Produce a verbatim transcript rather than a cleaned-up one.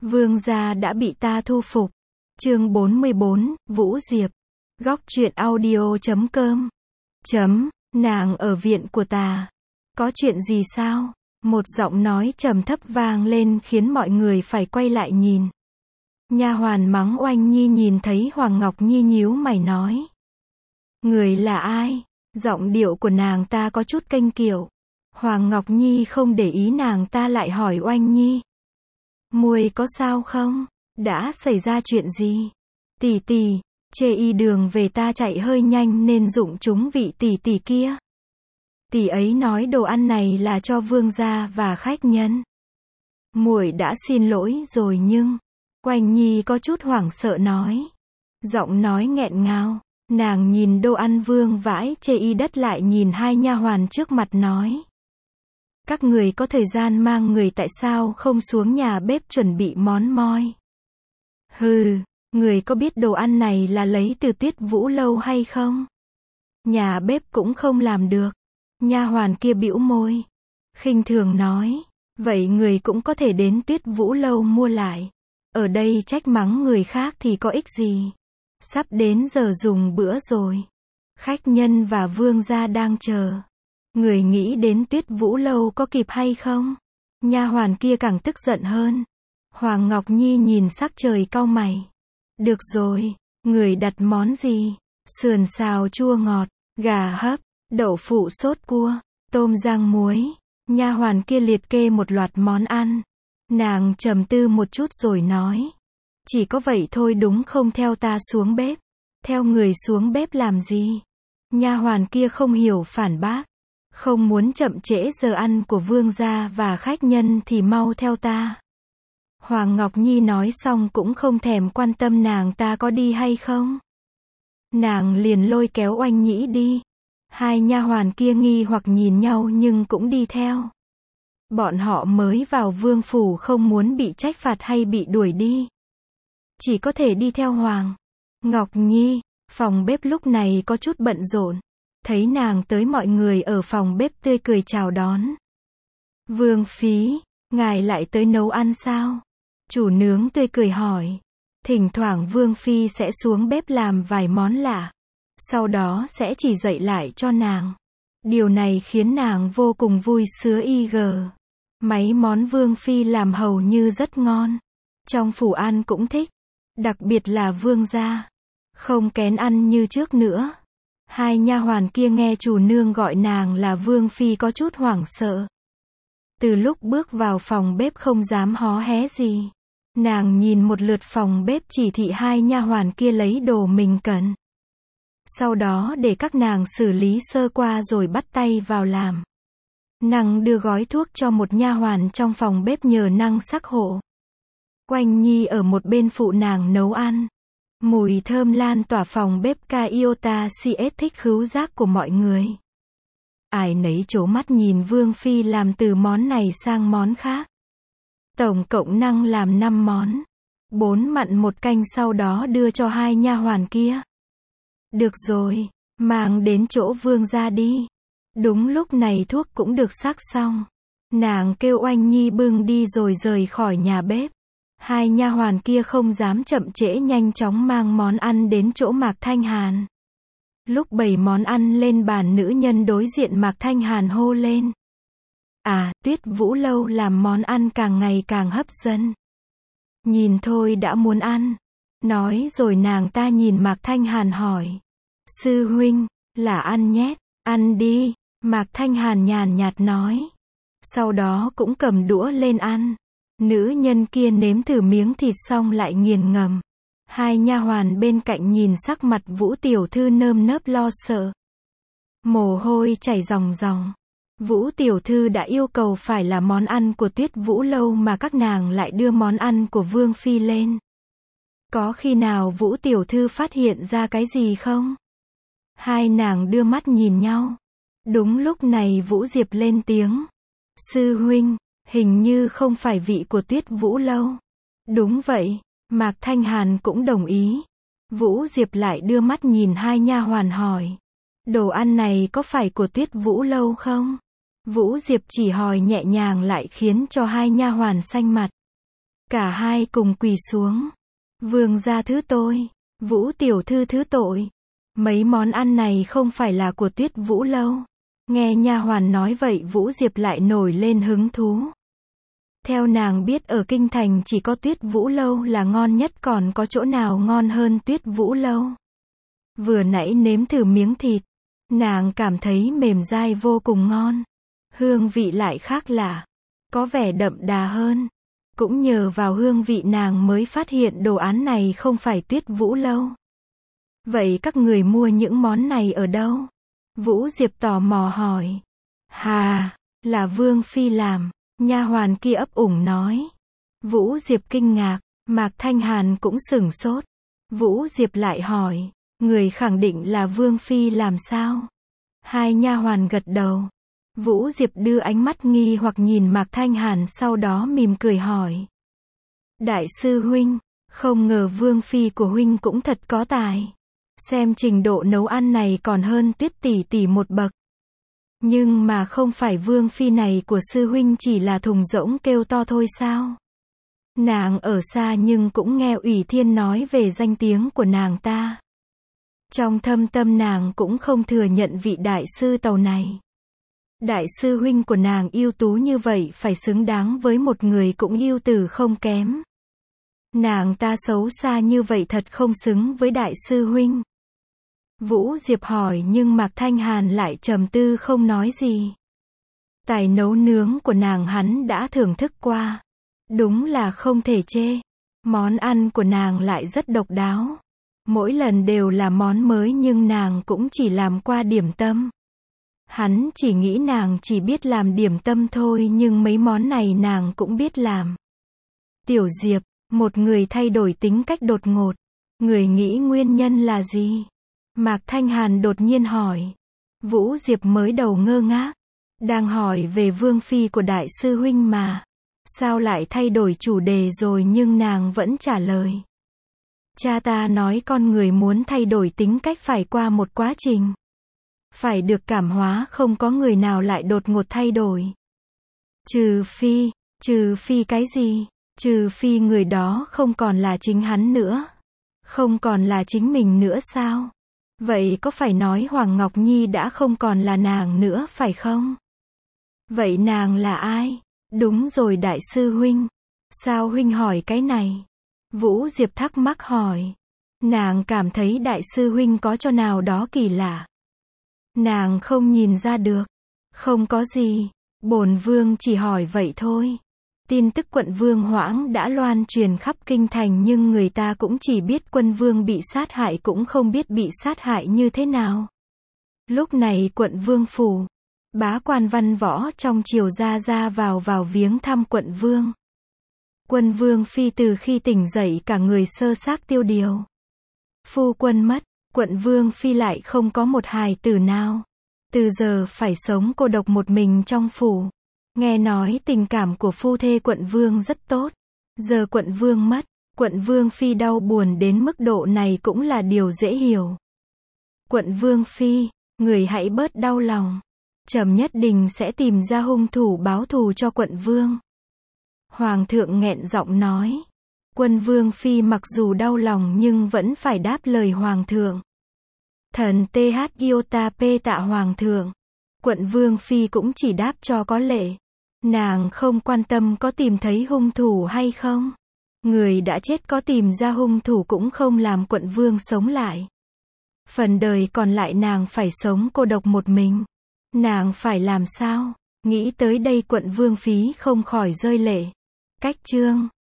Vương gia đã bị ta thu phục. Chương bốn mươi bốn, Vũ Diệp. Góc truyện audio chấm com. Chấm, nàng ở viện của ta. Có chuyện gì sao? Một giọng nói trầm thấp vang lên khiến mọi người phải quay lại nhìn. Nha hoàn mắng Oanh Nhi nhìn thấy Hoàng Ngọc Nhi nhíu mày nói. Người là ai? Giọng điệu của nàng ta có chút kênh kiệu. Hoàng Ngọc Nhi không để ý nàng ta lại hỏi Oanh Nhi. Muội có sao không? Đã xảy ra chuyện gì? Tỷ tỷ, chê y đường về ta chạy hơi nhanh nên dụng chúng vị tỷ tỷ kia. Tỷ ấy nói đồ ăn này là cho vương gia và khách nhân. Muội đã xin lỗi rồi nhưng... Oanh Nhi có chút hoảng sợ nói. Giọng nói nghẹn ngào. Nàng nhìn đồ ăn vương vãi chê y đất lại nhìn hai nha hoàn trước mặt nói. Các người có thời gian mang người tại sao không xuống nhà bếp chuẩn bị món moi? Hừ, người có biết đồ ăn này là lấy từ Tuyết Vũ lâu hay không? Nhà bếp cũng không làm được. Nha hoàn kia bĩu môi. Khinh thường nói. Vậy người cũng có thể đến Tuyết Vũ lâu mua lại. Ở đây trách mắng người khác thì có ích gì? Sắp đến giờ dùng bữa rồi. Khách nhân và vương gia đang chờ. Người nghĩ đến Tuyết Vũ lâu có kịp hay không? Nha hoàn kia càng tức giận hơn. Hoàng Ngọc Nhi nhìn sắc trời cau mày. Được rồi, người đặt món gì? Sườn xào chua ngọt, gà hấp, đậu phụ sốt cua, tôm rang muối. Nha hoàn kia liệt kê một loạt món ăn. Nàng trầm tư một chút rồi nói. Chỉ có vậy thôi đúng không, theo ta xuống bếp. Theo người xuống bếp làm gì? Nha hoàn kia không hiểu phản bác. Không muốn chậm trễ giờ ăn của vương gia và khách nhân thì mau theo ta. Hoàng Ngọc Nhi nói xong cũng không thèm quan tâm nàng ta có đi hay không. Nàng liền lôi kéo Oanh Nhĩ đi. Hai nha hoàn kia nghi hoặc nhìn nhau nhưng cũng đi theo. Bọn họ mới vào vương phủ không muốn bị trách phạt hay bị đuổi đi. Chỉ có thể đi theo Hoàng Ngọc Nhi. Phòng bếp lúc này có chút bận rộn. Thấy nàng tới mọi người ở phòng bếp tươi cười chào đón. Vương Phí, ngài lại tới nấu ăn sao? Chủ nướng tươi cười hỏi. Thỉnh thoảng Vương Phi sẽ xuống bếp làm vài món lạ. Sau đó sẽ chỉ dạy lại cho nàng. Điều này khiến nàng vô cùng vui sứa y gờ. Mấy món Vương Phi làm hầu như rất ngon. Trong phủ ăn cũng thích. Đặc biệt là vương gia. Không kén ăn như trước nữa. Hai nha hoàn kia nghe chủ nương gọi nàng là Vương Phi có chút hoảng sợ. Từ lúc bước vào phòng bếp không dám hó hé gì. Nàng nhìn một lượt phòng bếp chỉ thị hai nha hoàn kia lấy đồ mình cần. Sau đó để các nàng xử lý sơ qua rồi bắt tay vào làm. Nàng đưa gói thuốc cho một nha hoàn trong phòng bếp nhờ năng sắc hộ. Oanh Nhi ở một bên phụ nàng nấu ăn. Mùi thơm lan tỏa phòng bếp ca iota cs thích khứu giác của mọi người. Ai nấy trố mắt nhìn Vương Phi làm từ món này sang món khác. Tổng cộng năng làm năm món. Bốn mặn một canh sau đó đưa cho hai nha hoàn kia. Được rồi, mang đến chỗ vương gia đi. Đúng lúc này thuốc cũng được sắc xong. Nàng kêu Oanh Nhi bưng đi rồi rời khỏi nhà bếp. Hai nha hoàn kia không dám chậm trễ nhanh chóng mang món ăn đến chỗ Mạc Thanh Hàn. Lúc bày món ăn lên bàn nữ nhân đối diện Mạc Thanh Hàn hô lên. À, Tuyết Vũ lâu làm món ăn càng ngày càng hấp dẫn. Nhìn thôi đã muốn ăn. Nói rồi nàng ta nhìn Mạc Thanh Hàn hỏi. Sư huynh, là ăn nhét, ăn đi. Mạc Thanh Hàn nhàn nhạt nói. Sau đó cũng cầm đũa lên ăn. Nữ nhân kia nếm thử miếng thịt xong lại nghiền ngầm. Hai nha hoàn bên cạnh nhìn sắc mặt Vũ tiểu thư nơm nớp lo sợ. Mồ hôi chảy ròng ròng. Vũ tiểu thư đã yêu cầu phải là món ăn của Tuyết Vũ lâu mà các nàng lại đưa món ăn của Vương Phi lên. Có khi nào Vũ tiểu thư phát hiện ra cái gì không? Hai nàng đưa mắt nhìn nhau. Đúng lúc này Vũ Diệp lên tiếng. Sư huynh, hình như không phải vị của Tuyết Vũ lâu. Đúng vậy, Mạc Thanh Hàn cũng đồng ý. Vũ Diệp lại đưa mắt nhìn hai nha hoàn hỏi. Đồ ăn này có phải của Tuyết Vũ lâu không? Vũ Diệp chỉ hỏi nhẹ nhàng lại khiến cho hai nha hoàn xanh mặt. Cả hai cùng quỳ xuống. Vương gia thứ tôi. Vũ tiểu thư thứ tội. Mấy món ăn này không phải là của Tuyết Vũ lâu. Nghe nha hoàn nói vậy Vũ Diệp lại nổi lên hứng thú. Theo nàng biết ở kinh thành chỉ có Tuyết Vũ lâu là ngon nhất, còn có chỗ nào ngon hơn Tuyết Vũ lâu. Vừa nãy nếm thử miếng thịt, nàng cảm thấy mềm dai vô cùng ngon. Hương vị lại khác lạ, có vẻ đậm đà hơn. Cũng nhờ vào hương vị nàng mới phát hiện đồ án này không phải Tuyết Vũ lâu. Vậy các người mua những món này ở đâu? Vũ Diệp tò mò hỏi. Hà, là Vương Phi làm, nha hoàn kia ấp ủng nói. Vũ Diệp kinh ngạc, Mạc Thanh Hàn cũng sửng sốt. Vũ Diệp lại hỏi, người khẳng định là Vương Phi làm sao? Hai nha hoàn gật đầu. Vũ Diệp đưa ánh mắt nghi hoặc nhìn Mạc Thanh Hàn, sau đó mỉm cười hỏi. Đại sư huynh, không ngờ Vương Phi của huynh cũng thật có tài. Xem trình độ nấu ăn này còn hơn Tuyết tỷ tỷ một bậc. Nhưng mà không phải Vương Phi này của sư huynh chỉ là thùng rỗng kêu to thôi sao? Nàng ở xa nhưng cũng nghe Ủy Thiên nói về danh tiếng của nàng ta. Trong thâm tâm nàng cũng không thừa nhận vị đại sư tàu này. Đại sư huynh của nàng ưu tú như vậy phải xứng đáng với một người cũng ưu tử không kém. Nàng ta xấu xa như vậy thật không xứng với đại sư huynh. Vũ Diệp hỏi nhưng Mạc Thanh Hàn lại trầm tư không nói gì. Tài nấu nướng của nàng hắn đã thưởng thức qua. Đúng là không thể chê. Món ăn của nàng lại rất độc đáo. Mỗi lần đều là món mới nhưng nàng cũng chỉ làm qua điểm tâm. Hắn chỉ nghĩ nàng chỉ biết làm điểm tâm thôi nhưng mấy món này nàng cũng biết làm. Tiểu Diệp, một người thay đổi tính cách đột ngột. Người nghĩ nguyên nhân là gì? Mạc Thanh Hàn đột nhiên hỏi. Vũ Diệp mới đầu ngơ ngác. Đang hỏi về Vương Phi của đại sư huynh mà. Sao lại thay đổi chủ đề rồi, nhưng nàng vẫn trả lời. Cha ta nói con người muốn thay đổi tính cách phải qua một quá trình. Phải được cảm hóa, không có người nào lại đột ngột thay đổi. Trừ phi, trừ phi cái gì? Trừ phi người đó không còn là chính hắn nữa. Không còn là chính mình nữa sao? Vậy có phải nói Hoàng Ngọc Nhi đã không còn là nàng nữa phải không? Vậy nàng là ai? Đúng rồi đại sư huynh. Sao huynh hỏi cái này? Vũ Diệp thắc mắc hỏi. Nàng cảm thấy đại sư huynh có chỗ nào đó kỳ lạ. Nàng không nhìn ra được. Không có gì. Bổn vương chỉ hỏi vậy thôi. Tin tức quận vương Hoãng đã loan truyền khắp kinh thành nhưng người ta cũng chỉ biết quân vương bị sát hại, cũng không biết bị sát hại như thế nào. Lúc này quận vương phủ, bá quan văn võ trong triều ra ra vào vào viếng thăm quận vương. Quân vương phi từ khi tỉnh dậy cả người sơ xác tiêu điều. Phu quân mất, quận vương phi lại không có một hài tử nào. Từ giờ phải sống cô độc một mình trong phủ. Nghe nói tình cảm của phu thê quận vương rất tốt. Giờ quận vương mất, quận vương phi đau buồn đến mức độ này cũng là điều dễ hiểu. Quận vương phi, người hãy bớt đau lòng. Trẫm nhất định sẽ tìm ra hung thủ báo thù cho quận vương. Hoàng thượng nghẹn giọng nói. Quân vương phi mặc dù đau lòng nhưng vẫn phải đáp lời hoàng thượng. Thần th iota p tạ hoàng thượng. Quận vương phi cũng chỉ đáp cho có lệ. Nàng không quan tâm có tìm thấy hung thủ hay không. Người đã chết có tìm ra hung thủ cũng không làm quận vương sống lại. Phần đời còn lại nàng phải sống cô độc một mình. Nàng phải làm sao? Nghĩ tới đây quận vương phi không khỏi rơi lệ. Cách chương